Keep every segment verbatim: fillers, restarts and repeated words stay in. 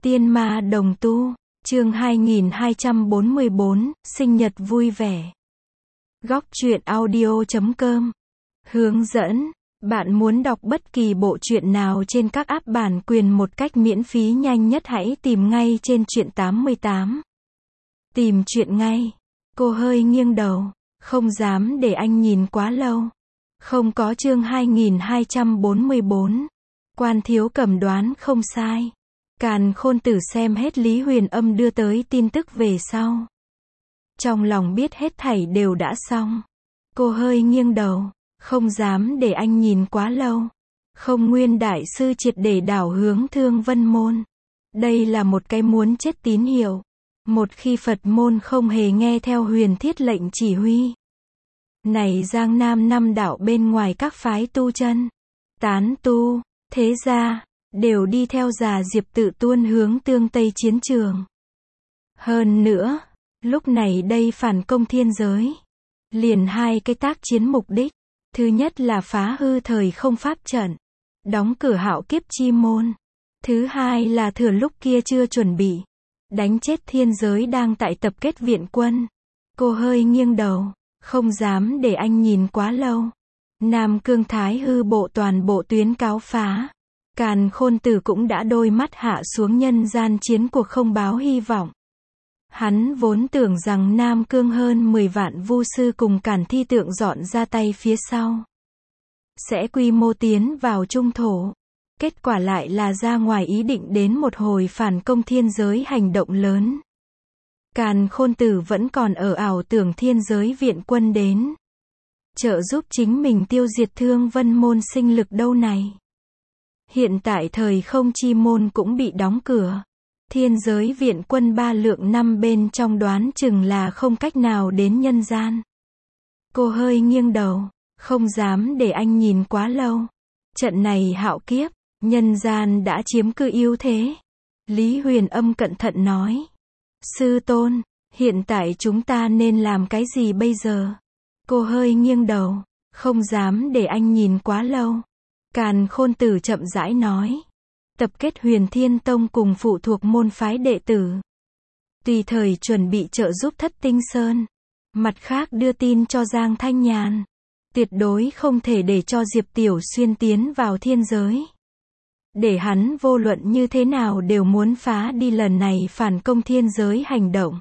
Tiên ma đồng tu, chương hai nghìn hai trăm bốn mươi bốn, sinh nhật vui vẻ. Góc truyện audio chấm com. Hướng dẫn, bạn muốn đọc bất kỳ bộ truyện nào trên các app bản quyền một cách miễn phí nhanh nhất hãy tìm ngay trên truyện tám mươi tám. Tìm truyện ngay. Cô hơi nghiêng đầu, không dám để anh nhìn quá lâu. Không có chương hai nghìn hai trăm bốn mươi bốn. Quan Thiếu Cầm đoán không sai. Càn Khôn Tử xem hết Lý Huyền Âm đưa tới tin tức về sau. Trong lòng biết hết thảy đều đã xong. Cô hơi nghiêng đầu, không dám để anh nhìn quá lâu. Không Nguyên Đại Sư triệt để đảo hướng Thương Vân Môn. Đây là một cái muốn chết tín hiệu. Một khi Phật môn không hề nghe theo huyền thiết lệnh chỉ huy. Này Giang Nam năm đạo bên ngoài các phái tu chân, tán tu, thế gia, đều đi theo Già Diệp tự tuôn hướng tương Tây chiến trường. Hơn nữa, lúc này đây phản công thiên giới. Liền hai cái tác chiến mục đích. Thứ nhất là phá hư thời không pháp trận. Đóng cửa Hạo Kiếp chi môn. Thứ hai là thừa lúc kia chưa chuẩn bị. Đánh chết thiên giới đang tại tập kết viện quân. Cô hơi nghiêng đầu, không dám để anh nhìn quá lâu. Nam Cương Thái hư bộ toàn bộ tuyến cáo phá. Càn Khôn Tử cũng đã đôi mắt hạ xuống nhân gian chiến cuộc không báo hy vọng. Hắn vốn tưởng rằng Nam Cương hơn mười vạn vu sư cùng Càn Thi Tượng dọn ra tay phía sau. Sẽ quy mô tiến vào trung thổ. Kết quả lại là ra ngoài ý định đến một hồi phản công thiên giới hành động lớn. Càn Khôn Tử vẫn còn ở ảo tưởng thiên giới viện quân đến. Trợ giúp chính mình tiêu diệt Thương Vân Môn sinh lực đâu này. Hiện tại thời không chi môn cũng bị đóng cửa. Thiên giới viện quân ba lượng năm bên trong đoán chừng là không cách nào đến nhân gian. Cô hơi nghiêng đầu, không dám để anh nhìn quá lâu. Trận này hạo kiếp, nhân gian đã chiếm cứ ưu thế. Lý Huyền Âm cẩn thận nói. Sư tôn, hiện tại chúng ta nên làm cái gì bây giờ? Cô hơi nghiêng đầu, không dám để anh nhìn quá lâu. Càn Khôn Tử chậm rãi nói. Tập kết Huyền Thiên Tông cùng phụ thuộc môn phái đệ tử. Tùy thời chuẩn bị trợ giúp Thất Tinh Sơn. Mặt khác đưa tin cho Giang Thanh Nhàn. Tuyệt đối không thể để cho Diệp Tiểu Xuyên tiến vào thiên giới. Để hắn vô luận như thế nào đều muốn phá đi lần này phản công thiên giới hành động.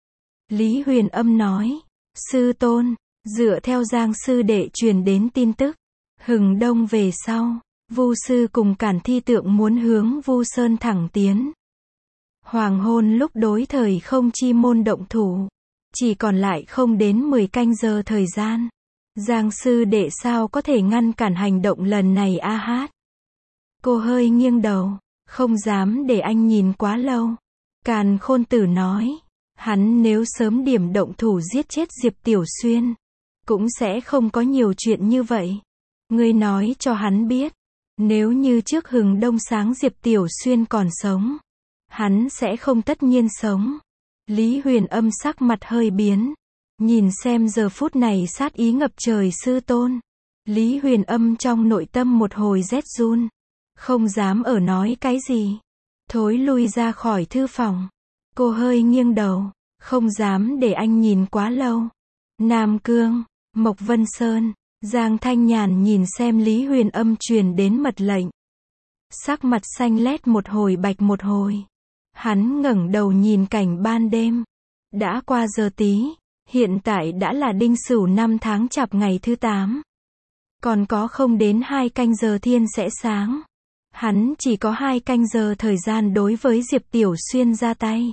Lý Huyền Âm nói. Sư tôn, dựa theo Giang sư đệ truyền đến tin tức. Hừng đông về sau, Vu sư cùng Càn Thi Tượng muốn hướng Vu Sơn thẳng tiến. Hoàng hôn lúc đối thời không chi môn động thủ. Chỉ còn lại không đến mười canh giờ thời gian. Giang sư đệ sao có thể ngăn cản hành động lần này a hát. Cô hơi nghiêng đầu, không dám để anh nhìn quá lâu. Càn Khôn Tử nói. Hắn nếu sớm điểm động thủ giết chết Diệp Tiểu Xuyên, cũng sẽ không có nhiều chuyện như vậy. Ngươi nói cho hắn biết, nếu như trước hừng đông sáng Diệp Tiểu Xuyên còn sống, hắn sẽ không tất nhiên sống. Lý Huyền Âm sắc mặt hơi biến, nhìn xem giờ phút này sát ý ngập trời sư tôn. Lý Huyền Âm trong nội tâm một hồi rét run, không dám ở nói cái gì, thối lui ra khỏi thư phòng. Cô hơi nghiêng đầu, không dám để anh nhìn quá lâu. Nam Cương, Mộc Vân Sơn, Giang Thanh Nhàn nhìn xem Lý Huyền Âm truyền đến mật lệnh. Sắc mặt xanh lét một hồi bạch một hồi. Hắn ngẩng đầu nhìn cảnh ban đêm. Đã qua giờ tí, hiện tại đã là Đinh Sửu năm tháng Chạp ngày thứ tám. Còn có không đến hai canh giờ thiên sẽ sáng. Hắn chỉ có hai canh giờ thời gian đối với Diệp Tiểu Xuyên ra tay.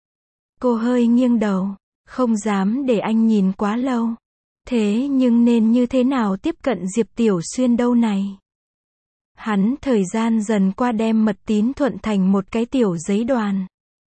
Cô hơi nghiêng đầu, không dám để anh nhìn quá lâu. Thế nhưng nên như thế nào tiếp cận Diệp Tiểu Xuyên đâu này? Hắn thời gian dần qua đem mật tín thuận thành một cái tiểu giấy đoàn.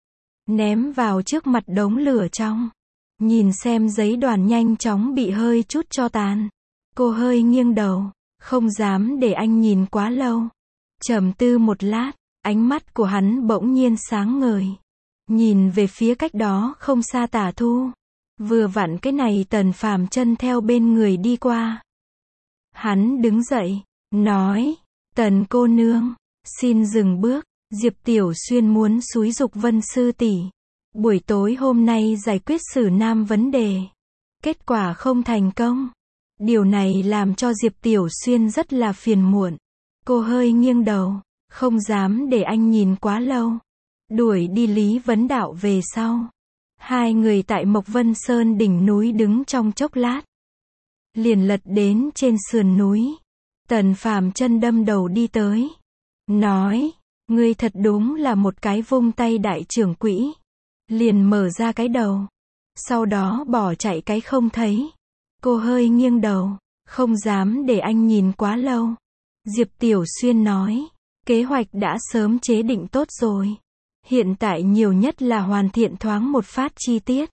Ném vào trước mặt đống lửa trong. Nhìn xem giấy đoàn nhanh chóng bị hơi chút cho tàn. Cô hơi nghiêng đầu, không dám để anh nhìn quá lâu. Trầm tư một lát, ánh mắt của hắn bỗng nhiên sáng ngời. Nhìn về phía cách đó không xa Tả Thu. Vừa vặn cái này Tần Phàm chân theo bên người đi qua. Hắn đứng dậy, nói, Tần cô nương, xin dừng bước. Diệp Tiểu Xuyên muốn xúi giục Vân sư tỷ, buổi tối hôm nay giải quyết Sử Nam vấn đề. Kết quả không thành công. Điều này làm cho Diệp Tiểu Xuyên rất là phiền muộn. Cô hơi nghiêng đầu, không dám để anh nhìn quá lâu. Đuổi đi Lý Vấn Đạo về sau. Hai người tại Mộc Vân Sơn đỉnh núi đứng trong chốc lát. Liền lật đến trên sườn núi. Tần Phàm chân đâm đầu đi tới. Nói, ngươi thật đúng là một cái vung tay đại trưởng quỹ. Liền mở ra cái đầu. Sau đó bỏ chạy cái không thấy. Cô hơi nghiêng đầu, không dám để anh nhìn quá lâu. Diệp Tiểu Xuyên nói, kế hoạch đã sớm chế định tốt rồi. Hiện tại nhiều nhất là hoàn thiện thoáng một phát chi tiết.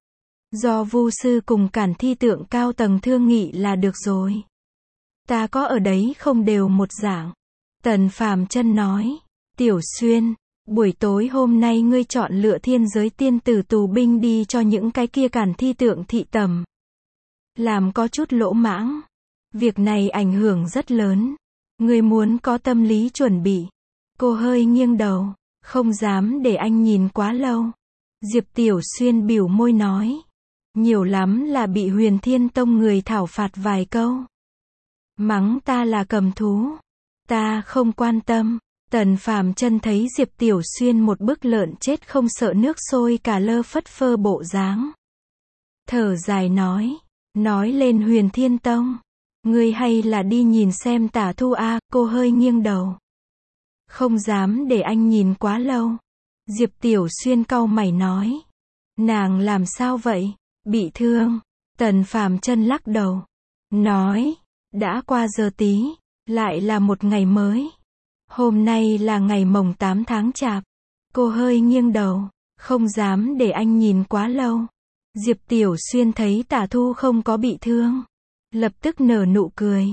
Do Vu sư cùng Cản Thi tượng cao tầng thương nghị là được rồi. Ta có ở đấy không đều một dạng. Tần Phàm Chân nói, Tiểu Xuyên, buổi tối hôm nay ngươi chọn lựa thiên giới tiên tử tù binh đi cho những cái kia Cản Thi tượng thị tầm. Làm có chút lỗ mãng. Việc này ảnh hưởng rất lớn. Ngươi muốn có tâm lý chuẩn bị. Cô hơi nghiêng đầu, không dám để anh nhìn quá lâu. Diệp Tiểu Xuyên bĩu môi nói, nhiều lắm là bị Huyền Thiên Tông người thảo phạt vài câu. Mắng ta là cầm thú. Ta không quan tâm. Tần Phàm Chân thấy Diệp Tiểu Xuyên một bức lợn chết không sợ nước sôi cả lơ phất phơ bộ dáng. Thở dài nói, nói lên Huyền Thiên Tông. Ngươi hay là đi nhìn xem Tả Thu a. Cô hơi nghiêng đầu. Không dám để anh nhìn quá lâu. Diệp Tiểu Xuyên cau mày nói. Nàng làm sao vậy? Bị thương. Tần Phàm Chân lắc đầu. Nói, đã qua giờ tí, lại là một ngày mới. Hôm nay là ngày mồng tám tháng chạp. Cô hơi nghiêng đầu, không dám để anh nhìn quá lâu. Diệp Tiểu Xuyên thấy Tả Thu không có bị thương. Lập tức nở nụ cười.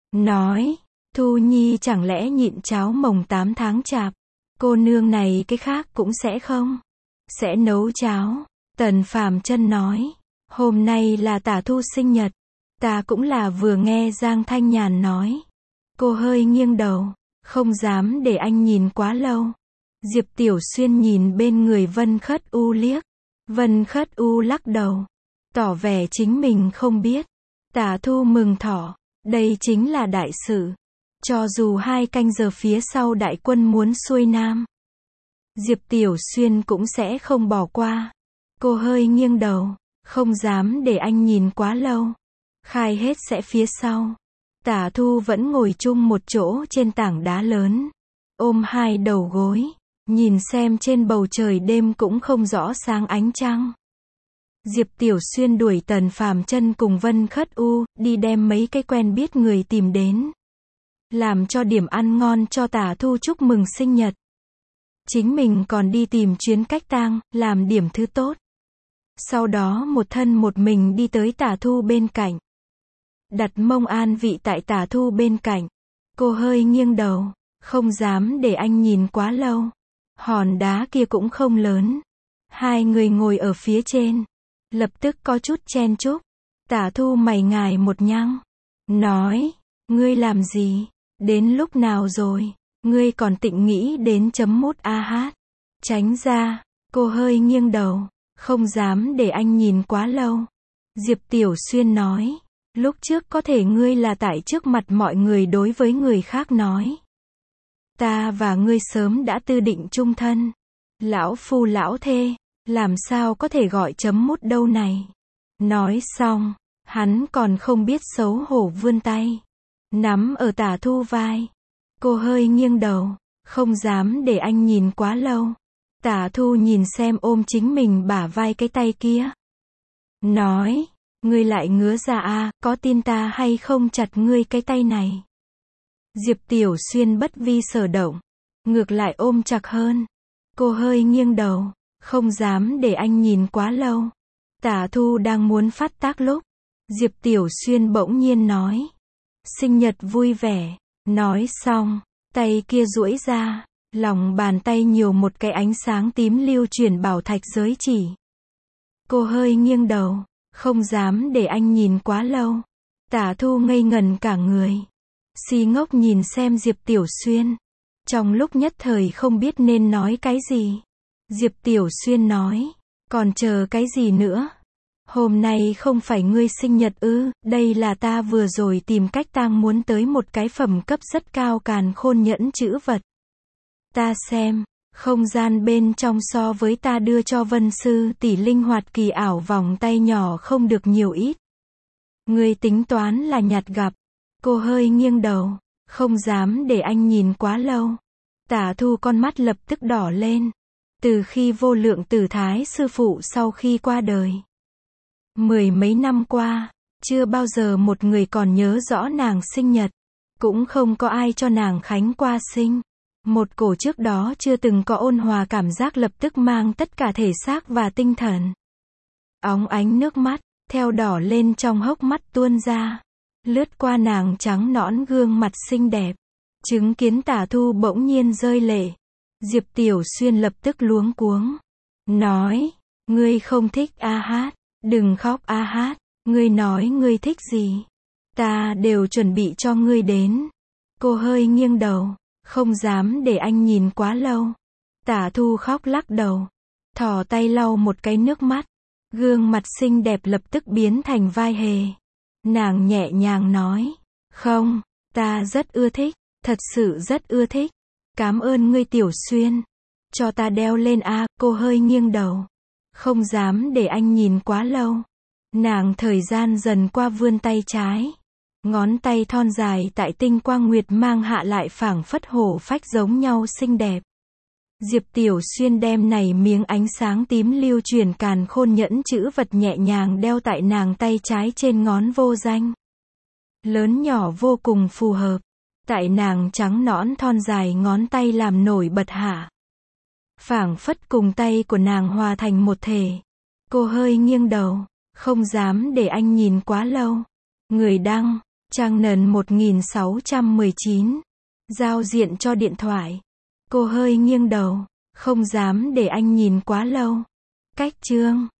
Nói, Thu Nhi chẳng lẽ nhịn cháo mồng tám tháng chạp. Cô nương này cái khác cũng sẽ không. Sẽ nấu cháo. Tần Phàm Chân nói, hôm nay là Tả Thu sinh nhật. Ta cũng là vừa nghe Giang Thanh Nhàn nói. Cô hơi nghiêng đầu, không dám để anh nhìn quá lâu. Diệp Tiểu Xuyên nhìn bên người Vân Khất U liếc. Vân Khất U lắc đầu, tỏ vẻ chính mình không biết. Tả Thu mừng thỏ, đây chính là đại sự. Cho dù hai canh giờ phía sau đại quân muốn xuôi nam, Diệp Tiểu Xuyên cũng sẽ không bỏ qua. Cô hơi nghiêng đầu, không dám để anh nhìn quá lâu. Khai hết sẽ phía sau. Tả Thu vẫn ngồi chung một chỗ trên tảng đá lớn, ôm hai đầu gối, nhìn xem trên bầu trời đêm cũng không rõ sáng ánh trăng. Diệp Tiểu Xuyên đuổi Tần Phàm Chân cùng Vân Khất U, đi đem mấy cái quen biết người tìm đến. Làm cho điểm ăn ngon cho Tả Thu chúc mừng sinh nhật. Chính mình còn đi tìm chuyến cách tang, làm điểm thứ tốt. Sau đó một thân một mình đi tới Tả Thu bên cạnh. Đặt mông an vị tại Tả Thu bên cạnh. Cô hơi nghiêng đầu, không dám để anh nhìn quá lâu. Hòn đá kia cũng không lớn. Hai người ngồi ở phía trên. Lập tức có chút chen chúc. Tả Thu mày ngài một nhăng. Nói, ngươi làm gì? Đến lúc nào rồi? Ngươi còn tịnh nghĩ đến chấm mút a hát. Tránh ra. Cô hơi nghiêng đầu, không dám để anh nhìn quá lâu. Diệp Tiểu Xuyên nói, lúc trước có thể ngươi là tại trước mặt mọi người đối với người khác nói. Ta và ngươi sớm đã tư định chung thân. Lão phu lão thê, làm sao có thể gọi chấm mút đâu này. Nói xong, hắn còn không biết xấu hổ vươn tay. Nắm ở Tả Thu vai. Cô hơi nghiêng đầu, không dám để anh nhìn quá lâu. Tả Thu nhìn xem ôm chính mình bả vai cái tay kia. Nói, ngươi lại ngứa ra a, có tin ta hay không chặt ngươi cái tay này. Diệp Tiểu Xuyên bất vi sở động, ngược lại ôm chặt hơn. Cô hơi nghiêng đầu, không dám để anh nhìn quá lâu. Tả Thu đang muốn phát tác lúc, Diệp Tiểu Xuyên bỗng nhiên nói, sinh nhật vui vẻ. Nói xong, tay kia duỗi ra, lòng bàn tay nhiều một cái ánh sáng tím lưu chuyển bảo thạch giới chỉ. Cô hơi nghiêng đầu, không dám để anh nhìn quá lâu. Tả Thu ngây ngần cả người, si ngốc nhìn xem Diệp Tiểu Xuyên. Trong lúc nhất thời không biết nên nói cái gì. Diệp Tiểu Xuyên nói, còn chờ cái gì nữa? Hôm nay không phải ngươi sinh nhật ư, đây là ta vừa rồi tìm cách tang muốn tới một cái phẩm cấp rất cao càn khôn nhẫn chữ vật. Ta xem, không gian bên trong so với ta đưa cho Vân Sư tỷ linh hoạt kỳ ảo vòng tay nhỏ không được nhiều ít. Ngươi tính toán là nhặt gặp. Cô hơi nghiêng đầu, không dám để anh nhìn quá lâu. Tả Thu con mắt lập tức đỏ lên. Từ khi Vô Lượng Tử Thái sư phụ sau khi qua đời, mười mấy năm qua, chưa bao giờ một người còn nhớ rõ nàng sinh nhật, cũng không có ai cho nàng khánh qua sinh. Một cổ trước đó chưa từng có ôn hòa cảm giác lập tức mang tất cả thể xác và tinh thần. Óng ánh nước mắt, theo đỏ lên trong hốc mắt tuôn ra, lướt qua nàng trắng nõn gương mặt xinh đẹp. Chứng kiến Tả Thu bỗng nhiên rơi lệ, Diệp Tiểu Xuyên lập tức luống cuống, nói, ngươi không thích A Hát, đừng khóc A Hát, ngươi nói ngươi thích gì, ta đều chuẩn bị cho ngươi đến. Cô hơi nghiêng đầu, không dám để anh nhìn quá lâu. Tả Thu khóc lắc đầu, thò tay lau một cái nước mắt, gương mặt xinh đẹp lập tức biến thành vai hề. Nàng nhẹ nhàng nói, không, ta rất ưa thích, thật sự rất ưa thích. Cảm ơn ngươi Tiểu Xuyên, cho ta đeo lên a. Cô hơi nghiêng đầu, không dám để anh nhìn quá lâu. Nàng thời gian dần qua vươn tay trái, ngón tay thon dài tại tinh quang nguyệt mang hạ lại phảng phất hổ phách giống nhau xinh đẹp. Diệp Tiểu Xuyên đem này miếng ánh sáng tím lưu chuyển càn khôn nhẫn chữ vật nhẹ nhàng đeo tại nàng tay trái trên ngón vô danh. Lớn nhỏ vô cùng phù hợp, tại nàng trắng nõn thon dài ngón tay làm nổi bật hạ. Phảng phất cùng tay của nàng hòa thành một thể. Cô hơi nghiêng đầu, không dám để anh nhìn quá lâu. Người đăng, trang nền một nghìn sáu trăm mười chín. Giao diện cho điện thoại. Cô hơi nghiêng đầu, không dám để anh nhìn quá lâu. Cách chương